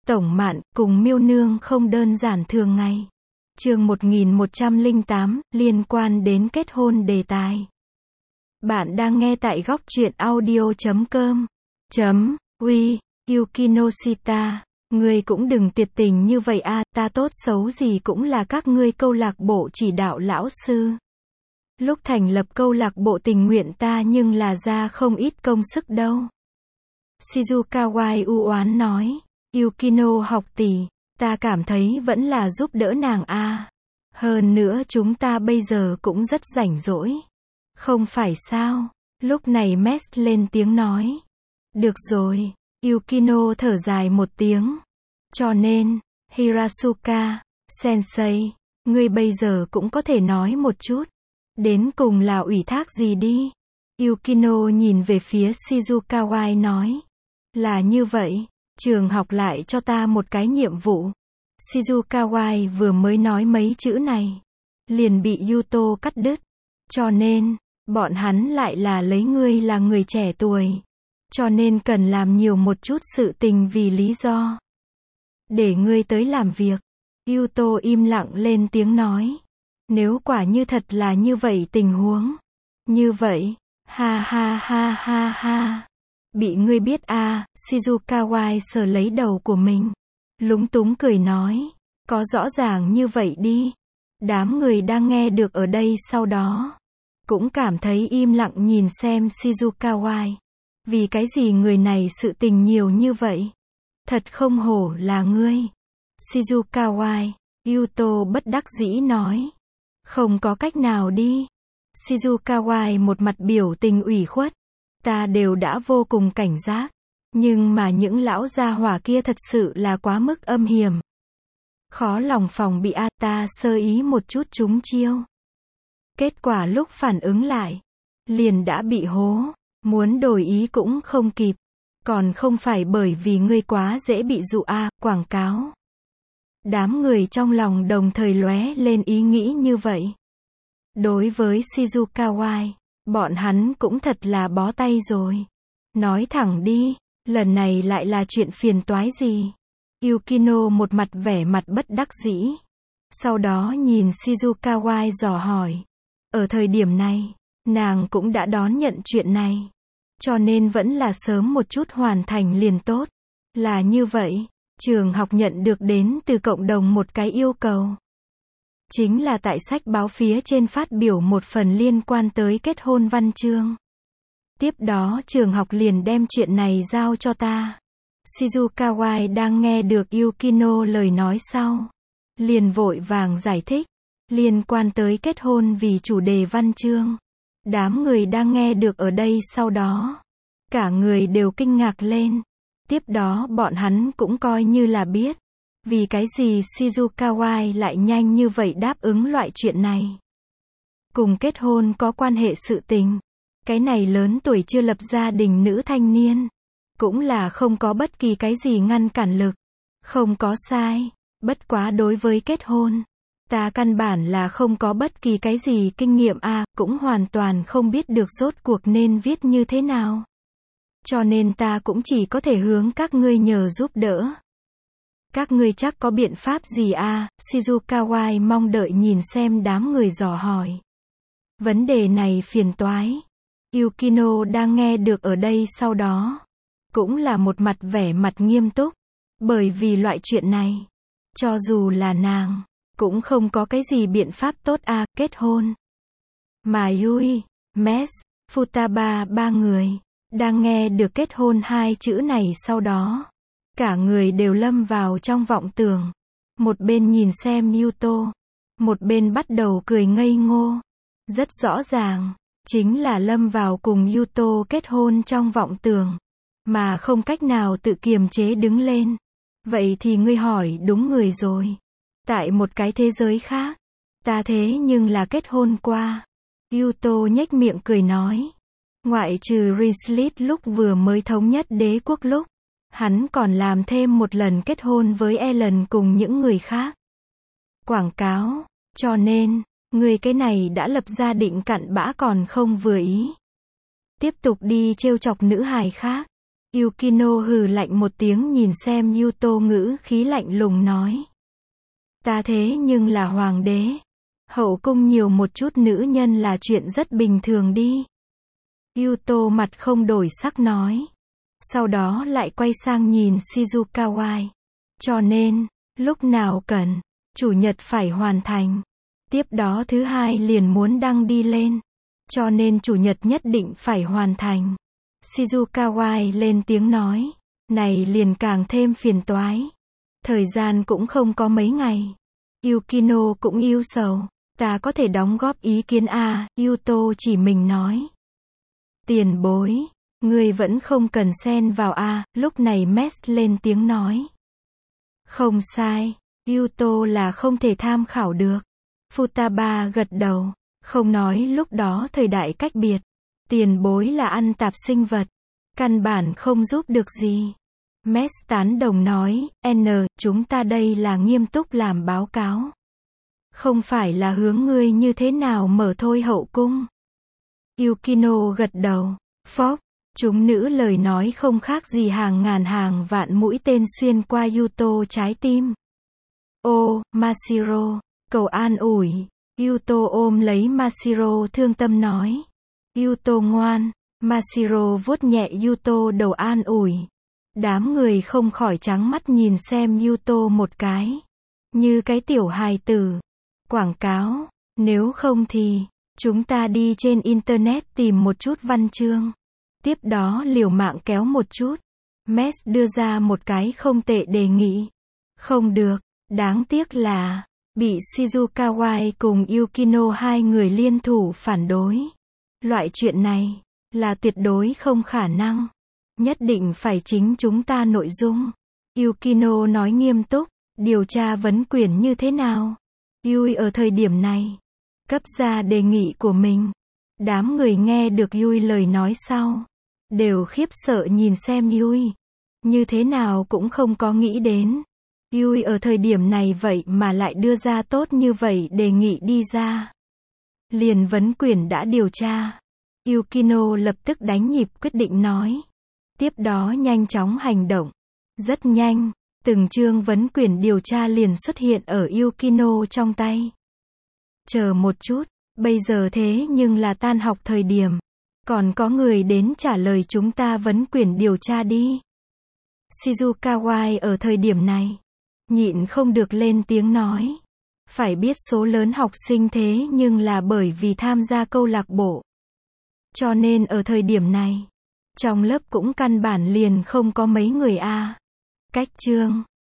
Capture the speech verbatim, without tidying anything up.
Tổng Mạn, cùng Miêu Nương không đơn giản thường ngày. Chương một nghìn một trăm lẻ tám, liên quan đến kết hôn đề tài. Bạn đang nghe tại góc truyện audio chấm com. Chấm, uy, Yukinoshita, ngươi cũng đừng tuyệt tình như vậy a, ta tốt xấu gì cũng là các ngươi câu lạc bộ chỉ đạo lão sư. Lúc thành lập câu lạc bộ tình nguyện ta nhưng là ra không ít công sức đâu. Shizuka Wai u oán nói, Yukino học tỷ, ta cảm thấy vẫn là giúp đỡ nàng a. Hơn nữa chúng ta bây giờ cũng rất rảnh rỗi. Không phải sao? Lúc này Mes lên tiếng nói. Được rồi, Yukino thở dài một tiếng. Cho nên, Hirasuka, sensei, ngươi bây giờ cũng có thể nói một chút. Đến cùng là ủy thác gì đi? Yukino nhìn về phía Shizuka Wai nói. Là như vậy, trường học lại cho ta một cái nhiệm vụ. Shizuka Wai vừa mới nói mấy chữ này, liền bị Yuto cắt đứt. Cho nên, bọn hắn lại là lấy ngươi là người trẻ tuổi. Cho nên cần làm nhiều một chút sự tình vì lý do. Để ngươi tới làm việc. Yuto im lặng lên tiếng nói. Nếu quả như thật là như vậy tình huống. Như vậy, ha ha ha ha ha. Bị ngươi biết a, à, Shizuka Wai sờ lấy đầu của mình. Lúng túng cười nói. Có rõ ràng như vậy đi. Đám người đang nghe được ở đây sau đó. Cũng cảm thấy im lặng nhìn xem Shizuka Wai. Vì cái gì người này sự tình nhiều như vậy? Thật không hổ là ngươi. Shizuka Wai, Yuto bất đắc dĩ nói. Không có cách nào đi. Shizuka Wai một mặt biểu tình ủy khuất. Ta đều đã vô cùng cảnh giác. Nhưng mà những lão gia hỏa kia thật sự là quá mức âm hiểm. Khó lòng phòng bị a, ta sơ ý một chút trúng chiêu. Kết quả lúc phản ứng lại, liền đã bị hố. Muốn đổi ý cũng không kịp. Còn không phải bởi vì ngươi quá dễ bị dụ a, à, quảng cáo. Đám người trong lòng đồng thời lóe lên ý nghĩ như vậy. Đối với Shizuka Wai, bọn hắn cũng thật là bó tay rồi. Nói thẳng đi, lần này lại là chuyện phiền toái gì? Yukino một mặt vẻ mặt bất đắc dĩ. Sau đó nhìn Shizuka Wai dò hỏi. Ở thời điểm này, nàng cũng đã đón nhận chuyện này. Cho nên vẫn là sớm một chút hoàn thành liền tốt. Là như vậy, trường học nhận được đến từ cộng đồng một cái yêu cầu. Chính là tại sách báo phía trên phát biểu một phần liên quan tới kết hôn văn chương. Tiếp đó trường học liền đem chuyện này giao cho ta. Shizuka Wai đang nghe được Yukino lời nói sau. Liền vội vàng giải thích. Liên quan tới kết hôn vì chủ đề văn chương. Đám người đang nghe được ở đây sau đó. Cả người đều kinh ngạc lên. Tiếp đó bọn hắn cũng coi như là biết. Vì cái gì Shizuka Wai lại nhanh như vậy đáp ứng loại chuyện này. Cùng kết hôn có quan hệ sự tình. Cái này lớn tuổi chưa lập gia đình nữ thanh niên. Cũng là không có bất kỳ cái gì ngăn cản lực. Không có sai. Bất quá đối với kết hôn. Ta căn bản là không có bất kỳ cái gì kinh nghiệm a, à, cũng hoàn toàn không biết được rốt cuộc nên viết như thế nào. Cho nên ta cũng chỉ có thể hướng các ngươi nhờ giúp đỡ. Các ngươi chắc có biện pháp gì a? À? Shizuka Wai mong đợi nhìn xem đám người dò hỏi. Vấn đề này phiền toái. Yukino đang nghe được ở đây sau đó. Cũng là một mặt vẻ mặt nghiêm túc. Bởi vì loại chuyện này, cho dù là nàng, cũng không có cái gì biện pháp tốt a, à, kết hôn. Mà Yui, Mes, Futaba ba người, đang nghe được kết hôn hai chữ này sau đó. Cả người đều lâm vào trong vọng tưởng. Một bên nhìn xem Yuto. Một bên bắt đầu cười ngây ngô. Rất rõ ràng, chính là lâm vào cùng Yuto kết hôn trong vọng tưởng. Mà không cách nào tự kiềm chế đứng lên. Vậy thì ngươi hỏi đúng người rồi. Tại một cái thế giới khác, ta thế nhưng là kết hôn qua. Yuto nhếch miệng cười nói. Ngoại trừ Rinslit lúc vừa mới thống nhất đế quốc lúc, hắn còn làm thêm một lần kết hôn với Ellen cùng những người khác. Quảng cáo, cho nên, người cái này đã lập gia định cặn bã còn không vừa ý. Tiếp tục đi trêu chọc nữ hài khác. Yukino hừ lạnh một tiếng nhìn xem Yuto, ngữ khí lạnh lùng nói. Ta thế nhưng là hoàng đế. Hậu cung nhiều một chút nữ nhân là chuyện rất bình thường đi. Yuto mặt không đổi sắc nói. Sau đó lại quay sang nhìn Shizukawa. Cho nên, lúc nào cần, chủ nhật phải hoàn thành. Tiếp đó thứ hai liền muốn đăng đi lên. Cho nên chủ nhật nhất định phải hoàn thành. Shizukawa lên tiếng nói. Này liền càng thêm phiền toái. Thời gian cũng không có mấy ngày. Yukino cũng ưu sầu. Ta có thể đóng góp ý kiến à, Yuto chỉ mình nói. Tiền bối, ngươi vẫn không cần xen vào à, lúc này Mes lên tiếng nói. Không sai, Yuto là không thể tham khảo được. Futaba gật đầu, không nói lúc đó thời đại cách biệt. Tiền bối là ăn tạp sinh vật, căn bản không giúp được gì. Mes tán đồng nói, N, chúng ta đây là nghiêm túc làm báo cáo. Không phải là hướng ngươi như thế nào mở thôi hậu cung. Yukino gật đầu, phốc, chúng nữ lời nói không khác gì hàng ngàn hàng vạn mũi tên xuyên qua Yuto trái tim. Ô, Mashiro, cầu an ủi. Yuto ôm lấy Mashiro thương tâm nói. Yuto ngoan. Mashiro vuốt nhẹ Yuto đầu an ủi. Đám người không khỏi trắng mắt nhìn xem Yuto một cái. Như cái tiểu hài tử. Quảng cáo, nếu không thì, chúng ta đi trên internet tìm một chút văn chương. Tiếp đó liều mạng kéo một chút. Mes đưa ra một cái không tệ đề nghị. Không được, đáng tiếc là, bị Shizukawa cùng Yukino hai người liên thủ phản đối. Loại chuyện này, là tuyệt đối không khả năng. Nhất định phải chính chúng ta nội dung. Yukino nói nghiêm túc, điều tra vấn quyền như thế nào? Yui ở thời điểm này, cấp ra đề nghị của mình. Đám người nghe được Yui lời nói sau, đều khiếp sợ nhìn xem Yui. Như thế nào cũng không có nghĩ đến. Yui ở thời điểm này vậy mà lại đưa ra tốt như vậy đề nghị đi ra. Liền vấn quyền đã điều tra. Yukino lập tức đánh nhịp quyết định nói. Tiếp đó nhanh chóng hành động. Rất nhanh, từng chương vấn quyền điều tra liền xuất hiện ở Yukino trong tay. Chờ một chút, bây giờ thế nhưng là tan học thời điểm. Còn có người đến trả lời chúng ta vấn quyền điều tra đi. Shizukawa ở thời điểm này, nhịn không được lên tiếng nói. Phải biết số lớn học sinh thế nhưng là bởi vì tham gia câu lạc bộ. Cho nên ở thời điểm này, trong lớp cũng căn bản liền không có mấy người a. Cách chương